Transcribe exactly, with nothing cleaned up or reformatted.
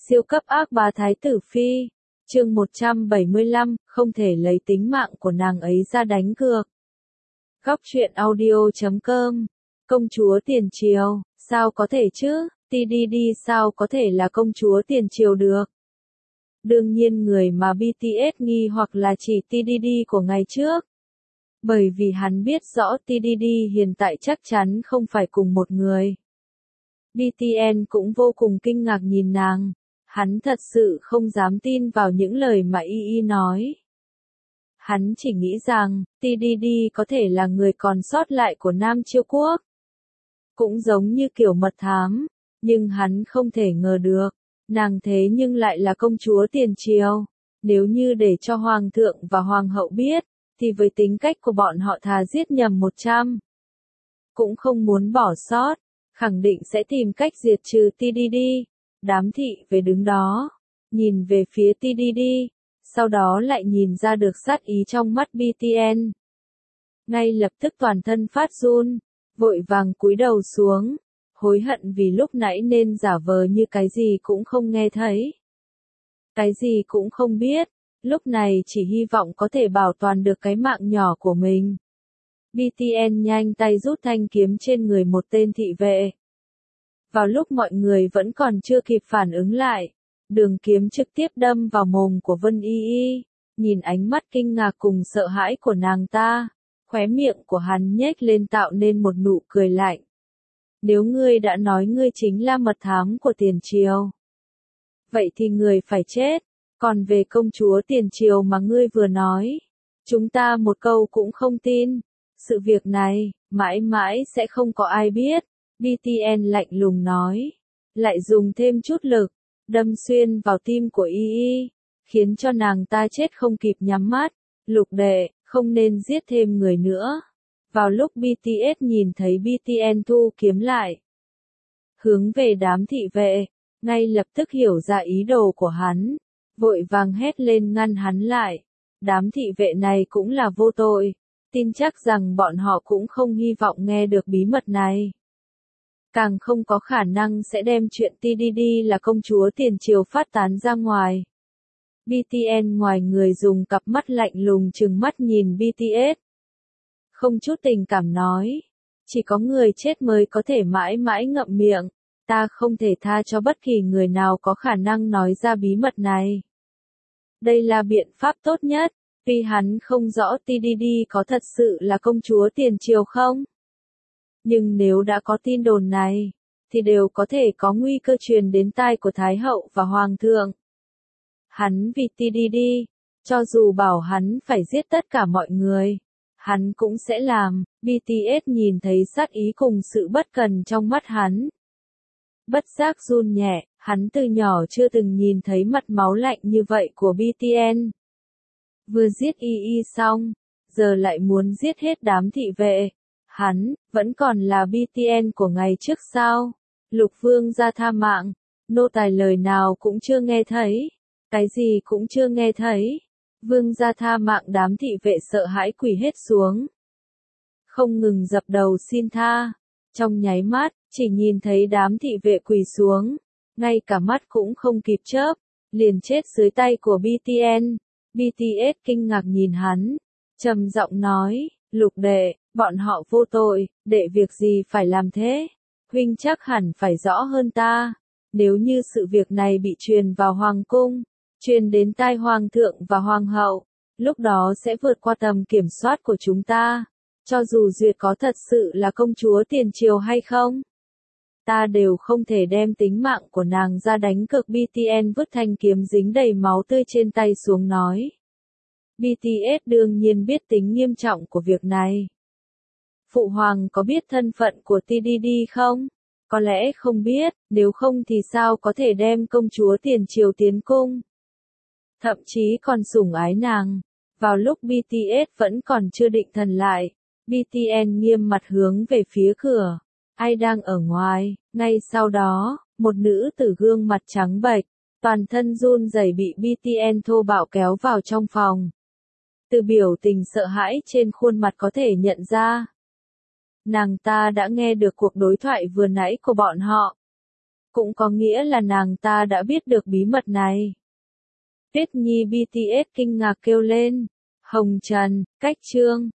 Siêu cấp ác bá thái tử phi, chương một trăm bảy mươi lăm, không thể lấy tính mạng của nàng ấy ra đánh cược. Góc truyện audio chấm com, công chúa tiền triều, sao có thể chứ, tê đê đê sao có thể là công chúa tiền triều được. Đương nhiên người mà bê tê ét nghi hoặc là chỉ tê đê đê của ngày trước. Bởi vì hắn biết rõ tê đê đê hiện tại chắc chắn không phải cùng một người. bê tê en cũng vô cùng kinh ngạc nhìn nàng. Hắn thật sự không dám tin vào những lời mà y y nói. Hắn chỉ nghĩ rằng, tê đê đê có thể là người còn sót lại của Nam Chiêu Quốc. Cũng giống như kiểu mật thám, nhưng hắn không thể ngờ được, nàng thế nhưng lại là công chúa tiền triều. Nếu như để cho hoàng thượng và hoàng hậu biết, thì với tính cách của bọn họ thà giết nhầm một trăm. Cũng không muốn bỏ sót, khẳng định sẽ tìm cách diệt trừ tê đê đê. Đám thị về đứng đó, nhìn về phía tê đê đê, sau đó lại nhìn ra được sát ý trong mắt bê tê en. Ngay lập tức toàn thân phát run, vội vàng cúi đầu xuống, hối hận vì lúc nãy nên giả vờ như cái gì cũng không nghe thấy. Cái gì cũng không biết, lúc này chỉ hy vọng có thể bảo toàn được cái mạng nhỏ của mình. bê tê en nhanh tay rút thanh kiếm trên người một tên thị vệ. Vào lúc mọi người vẫn còn chưa kịp phản ứng lại, đường kiếm trực tiếp đâm vào mồm của Vân Y Y, nhìn ánh mắt kinh ngạc cùng sợ hãi của nàng ta, khóe miệng của hắn nhếch lên tạo nên một nụ cười lạnh. Nếu ngươi đã nói ngươi chính là mật thám của tiền triều, vậy thì ngươi phải chết, còn về công chúa tiền triều mà ngươi vừa nói, chúng ta một câu cũng không tin, sự việc này, mãi mãi sẽ không có ai biết. bê tê en lạnh lùng nói, lại dùng thêm chút lực, đâm xuyên vào tim của Y Y, khiến cho nàng ta chết không kịp nhắm mắt. Lục đệ, không nên giết thêm người nữa. Vào lúc bê tê ét nhìn thấy bê tê en thu kiếm lại, hướng về đám thị vệ, ngay lập tức hiểu ra ý đồ của hắn, vội vàng hét lên ngăn hắn lại. Đám thị vệ này cũng là vô tội, tin chắc rằng bọn họ cũng không hy vọng nghe được bí mật này. Càng không có khả năng sẽ đem chuyện tê đê đê là công chúa tiền triều phát tán ra ngoài. bê tê en ngoài người dùng cặp mắt lạnh lùng trừng mắt nhìn bê tê ét. Không chút tình cảm nói, chỉ có người chết mới có thể mãi mãi ngậm miệng, ta không thể tha cho bất kỳ người nào có khả năng nói ra bí mật này. Đây là biện pháp tốt nhất, vì hắn không rõ tê đê đê có thật sự là công chúa tiền triều không. Nhưng nếu đã có tin đồn này, thì đều có thể có nguy cơ truyền đến tai của Thái hậu và Hoàng thượng. Hắn vì tê đê đê, cho dù bảo hắn phải giết tất cả mọi người, hắn cũng sẽ làm. bê tê ét nhìn thấy sát ý cùng sự bất cần trong mắt hắn. Bất giác run nhẹ, hắn từ nhỏ chưa từng nhìn thấy mặt máu lạnh như vậy của bê tê en. Vừa giết Y Y xong, giờ lại muốn giết hết đám thị vệ. Hắn, vẫn còn là bê tê en của ngày trước sao? Lục vương ra tha mạng, nô tài lời nào cũng chưa nghe thấy, cái gì cũng chưa nghe thấy. Vương ra tha mạng đám thị vệ sợ hãi quỳ hết xuống. Không ngừng dập đầu xin tha, trong nháy mắt, chỉ nhìn thấy đám thị vệ quỳ xuống, ngay cả mắt cũng không kịp chớp, liền chết dưới tay của bê tê en. bê tê ét kinh ngạc nhìn hắn, trầm giọng nói, lục đệ, bọn họ vô tội, đệ việc gì phải làm thế? Huynh chắc hẳn phải rõ hơn ta. Nếu như sự việc này bị truyền vào hoàng cung, truyền đến tai hoàng thượng và hoàng hậu, lúc đó sẽ vượt qua tầm kiểm soát của chúng ta. Cho dù Duyệt có thật sự là công chúa tiền triều hay không, ta đều không thể đem tính mạng của nàng ra đánh cược. bê tê en vứt thanh kiếm dính đầy máu tươi trên tay xuống nói. bê tê ét đương nhiên biết tính nghiêm trọng của việc này. Phụ hoàng có biết thân phận của tê đê đê không? Có lẽ không biết, nếu không thì sao có thể đem công chúa tiền triều tiến cung? Thậm chí còn sủng ái nàng. Vào lúc bê tê ét vẫn còn chưa định thần lại, bê tê en nghiêm mặt hướng về phía cửa. Ai đang ở ngoài? Ngay sau đó, một nữ tử gương mặt trắng bệch, toàn thân run rẩy bị bê tê en thô bạo kéo vào trong phòng. Từ biểu tình sợ hãi trên khuôn mặt có thể nhận ra, nàng ta đã nghe được cuộc đối thoại vừa nãy của bọn họ. cũng có nghĩa là nàng ta đã biết được bí mật này. Tuyết Nhi bê tê ét kinh ngạc kêu lên. Hồng Trần, cách chương.